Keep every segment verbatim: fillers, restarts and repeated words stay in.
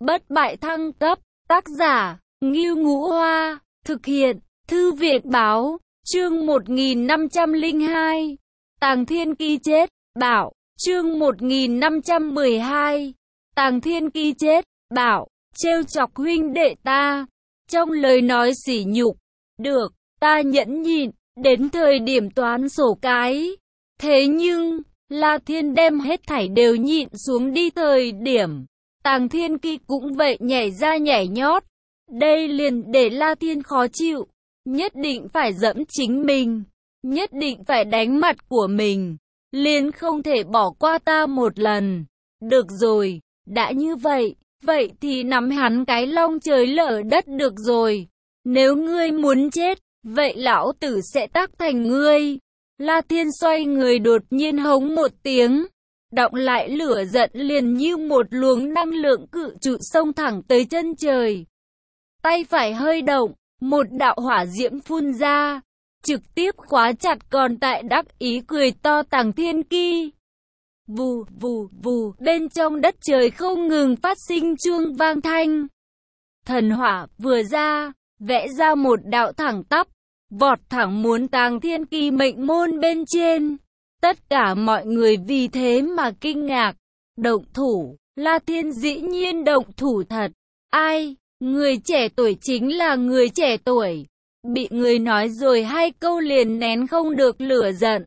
Bất bại thăng cấp, tác giả, Ngưu Ngũ Hoa, thực hiện, Thư viện Báo, chương một nghìn năm trăm lẻ hai, Tàng Thiên Ki chết, bảo, chương một nghìn năm trăm mười hai, Tàng Thiên Ki chết, bảo, trêu chọc huynh đệ ta, trong lời nói sỉ nhục, được, ta nhẫn nhịn, đến thời điểm toán sổ cái, thế nhưng, La Thiên đem hết thảy đều nhịn xuống đi thời điểm, Tàng Thiên Ki cũng vậy nhảy ra nhảy nhót, đây liền để La Thiên khó chịu, nhất định phải dẫm chính mình, nhất định phải đánh mặt của mình, liền không thể bỏ qua ta một lần, được rồi, đã như vậy, vậy thì nắm hắn cái long trời lở đất được rồi, nếu ngươi muốn chết, vậy lão tử sẽ tác thành ngươi. La Thiên xoay người đột nhiên hống một tiếng, đọng lại lửa giận liền như một luồng năng lượng cự trụ xông thẳng tới chân trời. Tay phải hơi động, một đạo hỏa diễm phun ra, trực tiếp khóa chặt còn tại đắc ý cười to Tàng Thiên Ki. Vù vù vù, bên trong đất trời không ngừng phát sinh chuông vang thanh. Thần hỏa vừa ra, vẽ ra một đạo thẳng tắp, vọt thẳng muốn Tàng Thiên Ki mệnh môn bên trên. Tất cả mọi người vì thế mà kinh ngạc. Động thủ, La Thiên dĩ nhiên động thủ thật. Ai, người trẻ tuổi chính là người trẻ tuổi. Bị người nói rồi hai câu liền nén không được lửa giận.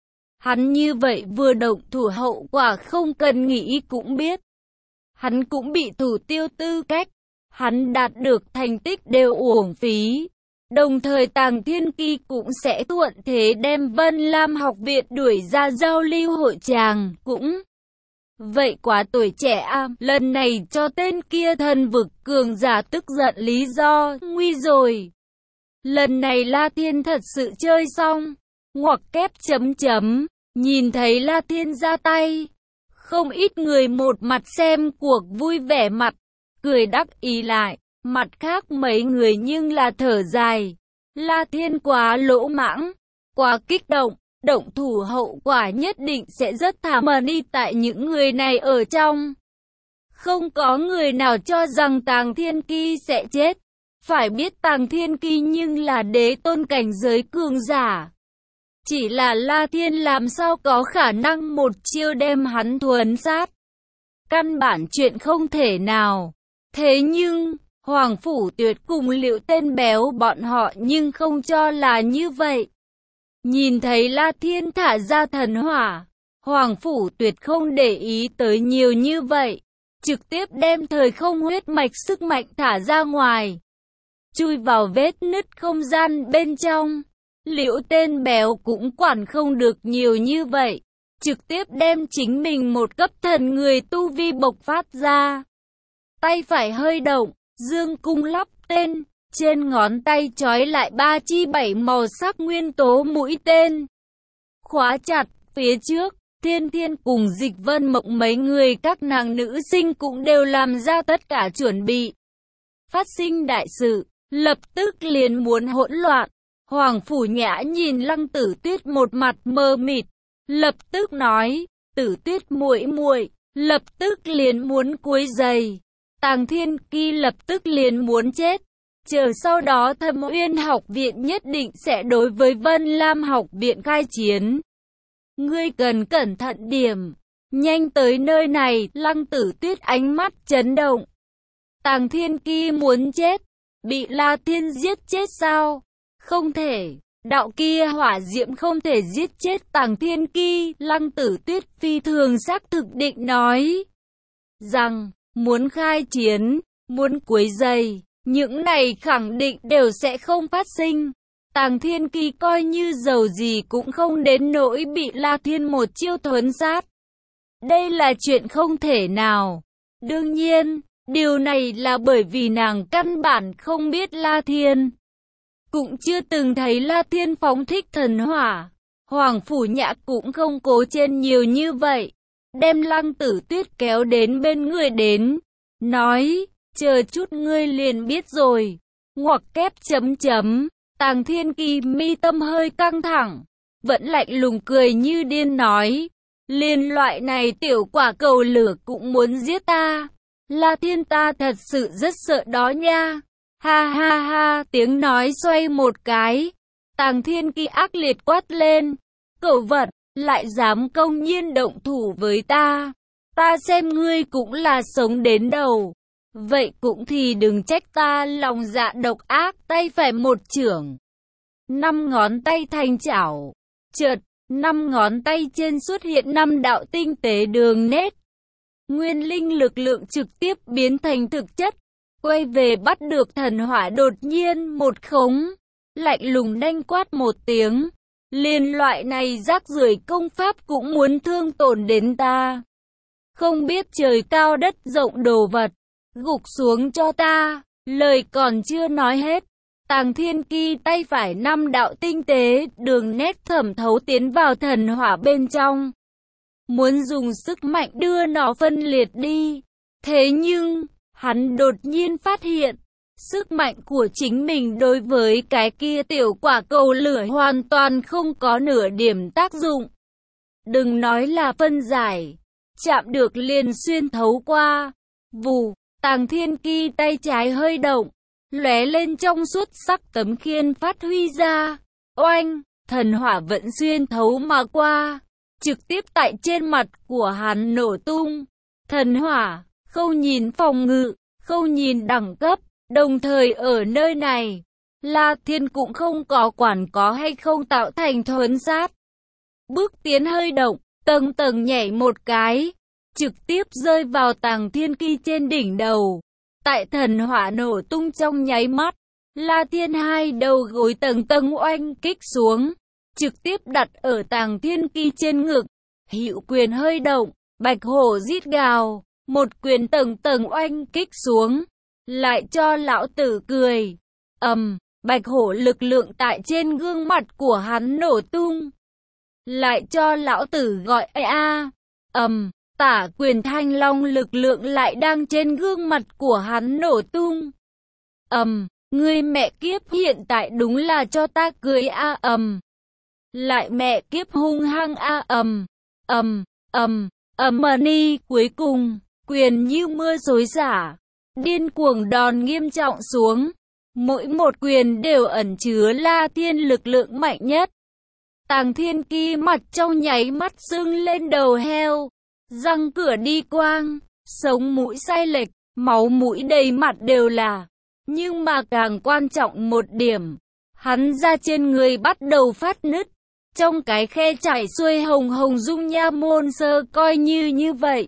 Hắn như vậy vừa động thủ hậu quả không cần nghĩ cũng biết. Hắn cũng bị thủ tiêu tư cách. Hắn đạt được thành tích đều uổng phí. Đồng thời Tàng Thiên Ki cũng sẽ thuận thế đem Vân Lam học viện đuổi ra giao lưu hội tràng, cũng vậy quá tuổi trẻ à, lần này cho tên kia thần vực cường giả tức giận lý do, nguy rồi. Lần này La Thiên thật sự chơi xong, ngoặc kép chấm chấm, nhìn thấy La Thiên ra tay, không ít người một mặt xem cuộc vui vẻ mặt, cười đắc ý lại. Mặt khác mấy người nhưng là thở dài. La Thiên quá lỗ mãng, quá kích động, động thủ hậu quả nhất định sẽ rất thảm đi tại những người này ở trong. Không có người nào cho rằng Tàng Thiên Ki sẽ chết. Phải biết Tàng Thiên Ki nhưng là đế tôn cảnh giới cường giả. Chỉ là La Thiên làm sao có khả năng một chiêu đem hắn thuần sát. Căn bản chuyện không thể nào. Thế nhưng Hoàng Phủ Tuyệt cùng Liệu tên béo bọn họ nhưng không cho là như vậy. Nhìn thấy La Thiên thả ra thần hỏa, Hoàng Phủ Tuyệt không để ý tới nhiều như vậy, trực tiếp đem thời không huyết mạch sức mạnh thả ra ngoài, chui vào vết nứt không gian bên trong. Liệu tên béo cũng quản không được nhiều như vậy, trực tiếp đem chính mình một cấp thần người tu vi bộc phát ra. Tay phải hơi động, dương cung lắp tên, trên ngón tay trói lại ba chi bảy màu sắc nguyên tố mũi tên. Khóa chặt, phía trước, Thiên Thiên cùng Dịch Vân Mộng mấy người các nàng nữ sinh cũng đều làm ra tất cả chuẩn bị. Phát sinh đại sự, lập tức liền muốn hỗn loạn. Hoàng Phủ Nhã nhìn Lăng Tử Tuyết một mặt mờ mịt, lập tức nói, Tử Tuyết muội muội, lập tức liền muốn quấy giày. Tàng Thiên Ki lập tức liền muốn chết. Chờ sau đó Thâm Uyên học viện nhất định sẽ đối với Vân Lam học viện khai chiến. Ngươi cần cẩn thận điểm. Nhanh tới nơi này, Lăng Tử Tuyết ánh mắt chấn động. Tàng Thiên Ki muốn chết. Bị La Thiên giết chết sao? Không thể. Đạo kia hỏa diễm không thể giết chết Tàng Thiên Ki. Lăng Tử Tuyết phi thường xác thực định nói rằng muốn khai chiến, muốn quấy rầy, những này khẳng định đều sẽ không phát sinh. Tàng Thiên Ki coi như dầu gì cũng không đến nỗi bị La Thiên một chiêu thuấn sát. Đây là chuyện không thể nào. Đương nhiên, điều này là bởi vì nàng căn bản không biết La Thiên. Cũng chưa từng thấy La Thiên phóng thích thần hỏa. Hoàng Phủ Nhã cũng không cố trên nhiều như vậy. Đem Lăng Tử Tuyết kéo đến bên người đến, nói, chờ chút ngươi liền biết rồi. Ngoặc kép chấm chấm, Tàng Thiên Ki mi tâm hơi căng thẳng, vẫn lạnh lùng cười như điên nói, liền loại này tiểu quả cầu lửa cũng muốn giết ta. La Thiên ta thật sự rất sợ đó nha. Ha ha ha, tiếng nói xoay một cái. Tàng Thiên Kỳ ác liệt quát lên. Cẩu vật, lại dám công nhiên động thủ với ta. Ta xem ngươi cũng là sống đến đầu. Vậy cũng thì đừng trách ta lòng dạ độc ác. Tay phải một chưởng, năm ngón tay thành chảo. Chợt, năm ngón tay trên xuất hiện năm đạo tinh tế đường nét. Nguyên linh lực lượng trực tiếp biến thành thực chất. Quay về bắt được thần hỏa đột nhiên một khống. Lạnh lùng đanh quát một tiếng. Liên loại này rác rưởi công pháp cũng muốn thương tổn đến ta. Không biết trời cao đất rộng đồ vật. Gục xuống cho ta. Lời còn chưa nói hết. Tàng Thiên Kỳ tay phải năm đạo tinh tế, đường nét thẩm thấu tiến vào thần hỏa bên trong. Muốn dùng sức mạnh đưa nó phân liệt đi. Thế nhưng, hắn đột nhiên phát hiện, sức mạnh của chính mình đối với cái kia tiểu quả cầu lửa hoàn toàn không có nửa điểm tác dụng. Đừng nói là phân giải, chạm được liền xuyên thấu qua. Vù, Tàng Thiên Kỳ tay trái hơi động, lóe lên trong suốt sắc tấm khiên phát huy ra. Oanh, thần hỏa vẫn xuyên thấu mà qua, trực tiếp tại trên mặt của hắn nổ tung. Thần hỏa, không nhìn phòng ngự, không nhìn đẳng cấp, đồng thời ở nơi này, La Thiên cũng không có quản có hay không tạo thành thuấn sát. Bước tiến hơi động, tầng tầng nhảy một cái, trực tiếp rơi vào Tàng Thiên Kỳ trên đỉnh đầu. Tại thần hỏa nổ tung trong nháy mắt, La Thiên hai đầu gối tầng tầng oanh kích xuống, trực tiếp đặt ở Tàng Thiên Kỳ trên ngực. Hữu quyền hơi động, bạch hổ rít gào, một quyền tầng tầng oanh kích xuống, lại cho lão tử cười. Ầm, um, bạch hổ lực lượng tại trên gương mặt của hắn nổ tung, lại cho lão tử gọi a a. Ầm, um, tả quyền thanh long lực lượng lại đang trên gương mặt của hắn nổ tung. Ầm, um, ngươi mẹ kiếp hiện tại đúng là cho ta cười a. Ầm, um, lại mẹ kiếp hung hăng a. Ầm, ầm, ầm, ầm ni. Cuối cùng, quyền như mưa xối xả, điên cuồng đòn nghiêm trọng xuống. Mỗi một quyền đều ẩn chứa La Thiên lực lượng mạnh nhất. Tàng Thiên Kỳ mặt trong nháy mắt sưng lên đầu heo, răng cửa đi quang, sống mũi sai lệch, máu mũi đầy mặt đều là. Nhưng mà càng quan trọng một điểm, hắn da trên người bắt đầu phát nứt. Trong cái khe chảy xuôi hồng hồng dung nha môn sơ coi như như vậy.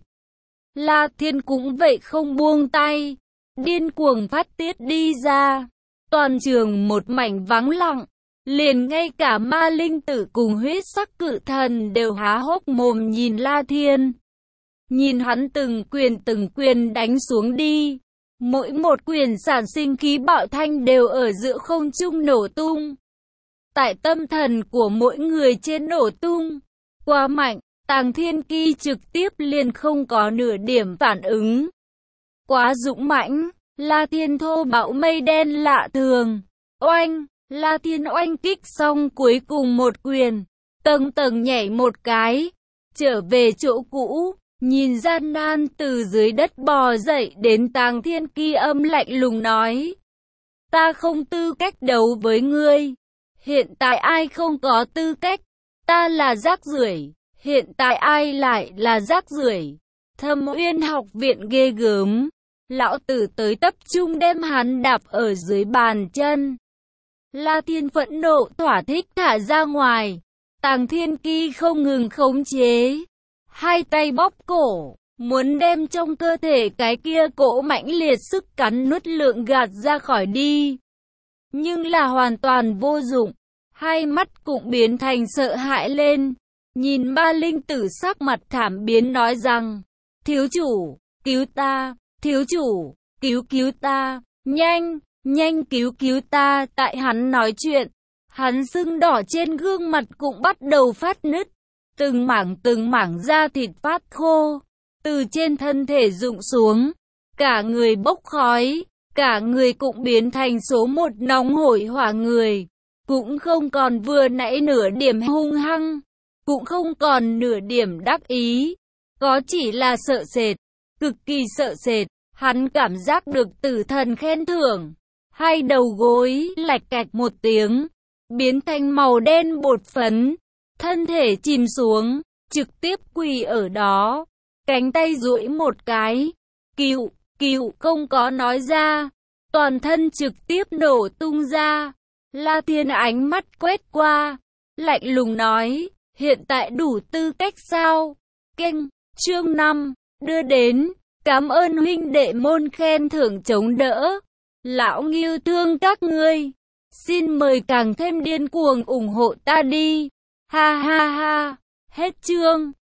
La Thiên cũng vậy không buông tay, điên cuồng phát tiết đi ra. Toàn trường một mảnh vắng lặng, liền ngay cả ma linh tử cùng huyết sắc cự thần đều há hốc mồm nhìn La Thiên. Nhìn hắn từng quyền từng quyền đánh xuống đi, mỗi một quyền sản sinh khí bạo thanh đều ở giữa không trung nổ tung. Tại tâm thần của mỗi người trên nổ tung, quá mạnh, Tàng Thiên Kỳ trực tiếp liền không có nửa điểm phản ứng. Quá dũng mãnh, La Thiên thô bạo mây đen lạ thường. Oanh, La Thiên oanh kích xong cuối cùng một quyền, tầng tầng nhảy một cái, trở về chỗ cũ, nhìn gian nan từ dưới đất bò dậy đến Tàng Thiên Kỳ âm lạnh lùng nói. Ta không tư cách đấu với ngươi. Hiện tại ai không có tư cách? Ta là rác rưởi. Hiện tại ai lại là rác rưởi? Thâm Uyên học viện ghê gớm. Lão tử tới tập trung đem hắn đạp ở dưới bàn chân. La Thiên phẫn nộ thỏa thích thả ra ngoài. Tàng Thiên Kỳ không ngừng khống chế, hai tay bóp cổ, muốn đem trong cơ thể cái kia cỗ mãnh liệt sức cắn nuốt lượng gạt ra khỏi đi. Nhưng là hoàn toàn vô dụng, hai mắt cũng biến thành sợ hãi lên. Nhìn ba linh tử sắc mặt thảm biến nói rằng, thiếu chủ, cứu ta, thiếu chủ, cứu cứu ta, nhanh, nhanh cứu cứu ta. Tại hắn nói chuyện, hắn sưng đỏ trên gương mặt cũng bắt đầu phát nứt, từng mảng từng mảng da thịt phát khô, từ trên thân thể rụng xuống, cả người bốc khói, cả người cũng biến thành số một nóng hổi hỏa người, cũng không còn vừa nãy nửa điểm hung hăng, cũng không còn nửa điểm đắc ý, có chỉ là sợ sệt, cực kỳ sợ sệt. Hắn cảm giác được tử thần khen thưởng, hai đầu gối lạch cạch một tiếng, biến thành màu đen bột phấn, thân thể chìm xuống, trực tiếp quỳ ở đó, cánh tay duỗi một cái, cựu, cựu không có nói ra, toàn thân trực tiếp nổ tung ra. La Thiên ánh mắt quét qua, lạnh lùng nói, hiện tại đủ tư cách sao? Kênh, chương năm, đưa đến, cảm ơn huynh đệ môn khen thưởng chống đỡ. Lão Ngưu thương các ngươi, xin mời càng thêm điên cuồng ủng hộ ta đi. Ha ha ha, hết chương.